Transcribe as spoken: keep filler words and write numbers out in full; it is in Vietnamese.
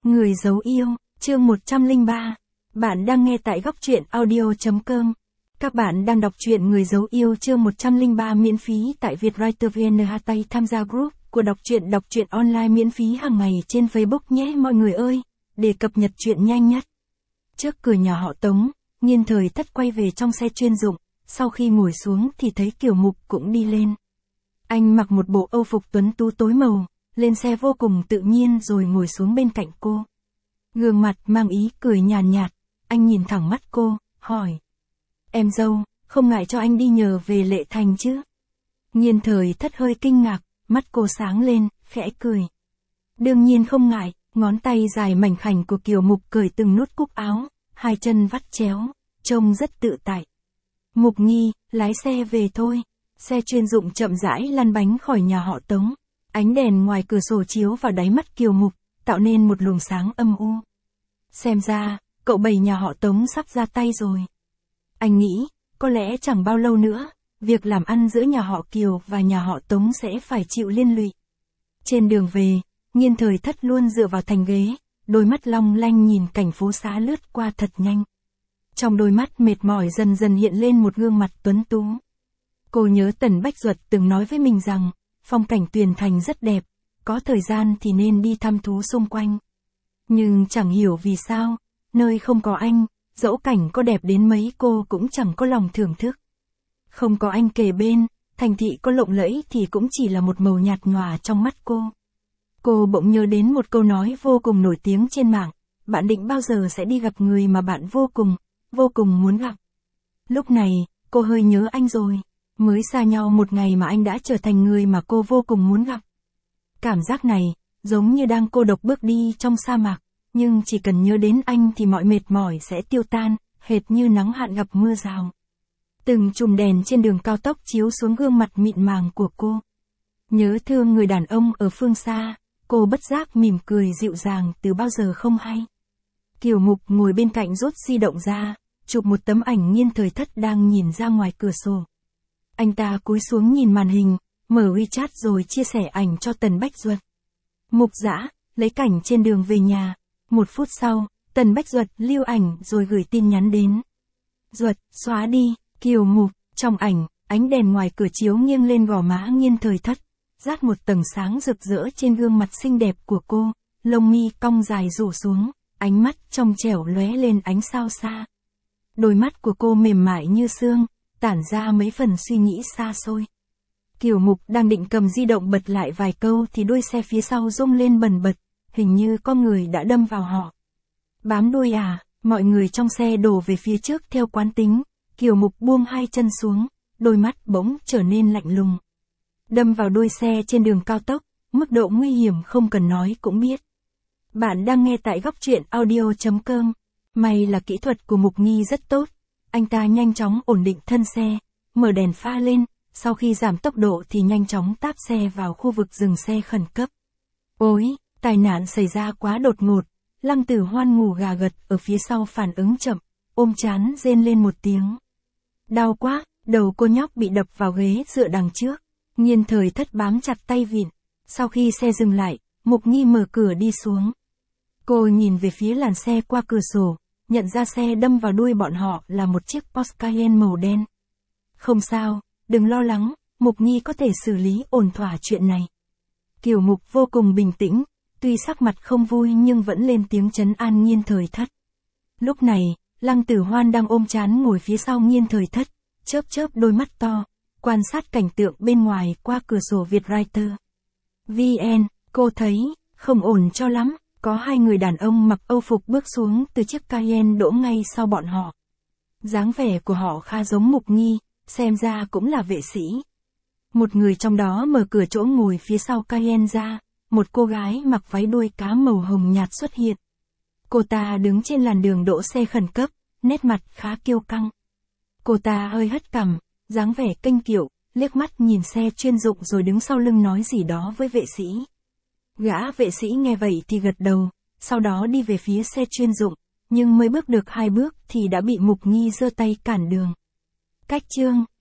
Người giấu yêu, chương một trăm lẻ ba. Bạn đang nghe tại góc truyện audio chấm com. Các bạn đang đọc truyện Người giấu yêu chương một trăm lẻ ba miễn phí tại Vietwriter vê en. Hãy tham gia group của đọc truyện đọc truyện online miễn phí hàng ngày trên Facebook nhé mọi người ơi, để cập nhật truyện nhanh nhất. Trước cửa nhà họ Tống, Nghiên Thời Thất quay về trong xe chuyên dụng, sau khi ngồi xuống thì thấy Kiều Mục cũng đi lên. Anh mặc một bộ âu phục tuấn tú tối màu, lên xe vô cùng tự nhiên rồi ngồi xuống bên cạnh cô. Gương mặt mang ý cười nhàn nhạt, anh nhìn thẳng mắt cô, hỏi. Em dâu, không ngại cho anh đi nhờ về Lệ Thành chứ? Nghiên Thời Thất hơi kinh ngạc, mắt cô sáng lên, khẽ cười. Đương nhiên không ngại, ngón tay dài mảnh khảnh của Kiều Mục cởi từng nút cúc áo, hai chân vắt chéo, trông rất tự tại. Mục Nghi, lái xe về thôi. Xe chuyên dụng chậm rãi lăn bánh khỏi nhà họ Tống. Ánh đèn ngoài cửa sổ chiếu vào đáy mắt Kiều Mục, tạo nên một luồng sáng âm u. Xem ra, cậu bảy nhà họ Tống sắp ra tay rồi. Anh nghĩ, có lẽ chẳng bao lâu nữa, việc làm ăn giữa nhà họ Kiều và nhà họ Tống sẽ phải chịu liên lụy. Trên đường về, Nghiên Thời Thất luôn dựa vào thành ghế, đôi mắt long lanh nhìn cảnh phố xá lướt qua thật nhanh. Trong đôi mắt mệt mỏi dần dần hiện lên một gương mặt tuấn tú. Cô nhớ Tần Bách Duật từng nói với mình rằng, phong cảnh Tuyền Thành rất đẹp, có thời gian thì nên đi thăm thú xung quanh. Nhưng chẳng hiểu vì sao, nơi không có anh, dẫu cảnh có đẹp đến mấy cô cũng chẳng có lòng thưởng thức. Không có anh kề bên, thành thị có lộng lẫy thì cũng chỉ là một màu nhạt nhòa trong mắt cô. Cô bỗng nhớ đến một câu nói vô cùng nổi tiếng trên mạng, bạn định bao giờ sẽ đi gặp người mà bạn vô cùng, vô cùng muốn gặp. Lúc này, cô hơi nhớ anh rồi. Mới xa nhau một ngày mà anh đã trở thành người mà cô vô cùng muốn gặp. Cảm giác này, giống như đang cô độc bước đi trong sa mạc, nhưng chỉ cần nhớ đến anh thì mọi mệt mỏi sẽ tiêu tan, hệt như nắng hạn gặp mưa rào. Từng chùm đèn trên đường cao tốc chiếu xuống gương mặt mịn màng của cô. Nhớ thương người đàn ông ở phương xa, cô bất giác mỉm cười dịu dàng từ bao giờ không hay. Kiều Mục ngồi bên cạnh rút di động ra, chụp một tấm ảnh Nghiên Thời Thất đang nhìn ra ngoài cửa sổ. Anh ta cúi xuống nhìn màn hình, mở WeChat rồi chia sẻ ảnh cho Tần Bách Duật. Mục Dã, lấy cảnh trên đường về nhà. Một phút sau, Tần Bách Duật lưu ảnh rồi gửi tin nhắn đến. Duật, xóa đi, Kiều Mục. Trong ảnh, ánh đèn ngoài cửa chiếu nghiêng lên gò má Nghiên Thời Thất, rát một tầng sáng rực rỡ trên gương mặt xinh đẹp của cô, lông mi cong dài rủ xuống, ánh mắt trong trẻo lóe lên ánh sao xa. Đôi mắt của cô mềm mại như xương, tản ra mấy phần suy nghĩ xa xôi. Kiều Mục đang định cầm di động bật lại vài câu thì đuôi xe phía sau rung lên bần bật, hình như có người đã đâm vào họ. Bám đuôi à, mọi người trong xe đổ về phía trước theo quán tính, Kiều Mục buông hai chân xuống, đôi mắt bỗng trở nên lạnh lùng. Đâm vào đuôi xe trên đường cao tốc, mức độ nguy hiểm không cần nói cũng biết. Bạn đang nghe tại góc truyện audio chấm com. May là kỹ thuật của Mục Nghi rất tốt. Anh ta nhanh chóng ổn định thân xe, mở đèn pha lên, sau khi giảm tốc độ thì nhanh chóng táp xe vào khu vực dừng xe khẩn cấp. Ôi, tai nạn xảy ra quá đột ngột, Lăng Tử Hoan ngủ gà gật ở phía sau phản ứng chậm, ôm trán rên lên một tiếng. Đau quá, đầu cô nhóc bị đập vào ghế dựa đằng trước. Nghiên Thời Thất bám chặt tay vịn. Sau khi xe dừng lại, Mục Nghi mở cửa đi xuống. Cô nhìn về phía làn xe qua cửa sổ, nhận ra xe đâm vào đuôi bọn họ là một chiếc Porsche Cayenne màu đen. Không sao, đừng lo lắng, Mục Nghi có thể xử lý ổn thỏa chuyện này. Kiều Mục vô cùng bình tĩnh, tuy sắc mặt không vui nhưng vẫn lên tiếng trấn an Nghiên Thời Thất. Lúc này, Lăng Tử Hoan đang ôm trán ngồi phía sau Nghiên Thời Thất, chớp chớp đôi mắt to, quan sát cảnh tượng bên ngoài qua cửa sổ Vietwriter vê en. Cô thấy, không ổn cho lắm. Có hai người đàn ông mặc âu phục bước xuống từ chiếc Cayenne đỗ ngay sau bọn họ. Dáng vẻ của họ khá giống Mục Nghi, xem ra cũng là vệ sĩ. Một người trong đó mở cửa chỗ ngồi phía sau Cayenne ra, một cô gái mặc váy đuôi cá màu hồng nhạt xuất hiện. Cô ta đứng trên làn đường đỗ xe khẩn cấp, nét mặt khá kiêu căng. Cô ta hơi hất cằm, dáng vẻ kênh kiệu, liếc mắt nhìn xe chuyên dụng rồi đứng sau lưng nói gì đó với vệ sĩ. Gã vệ sĩ nghe vậy thì gật đầu, sau đó đi về phía xe chuyên dụng, nhưng mới bước được hai bước thì đã bị Mục Nghi giơ tay cản đường. Cách chương,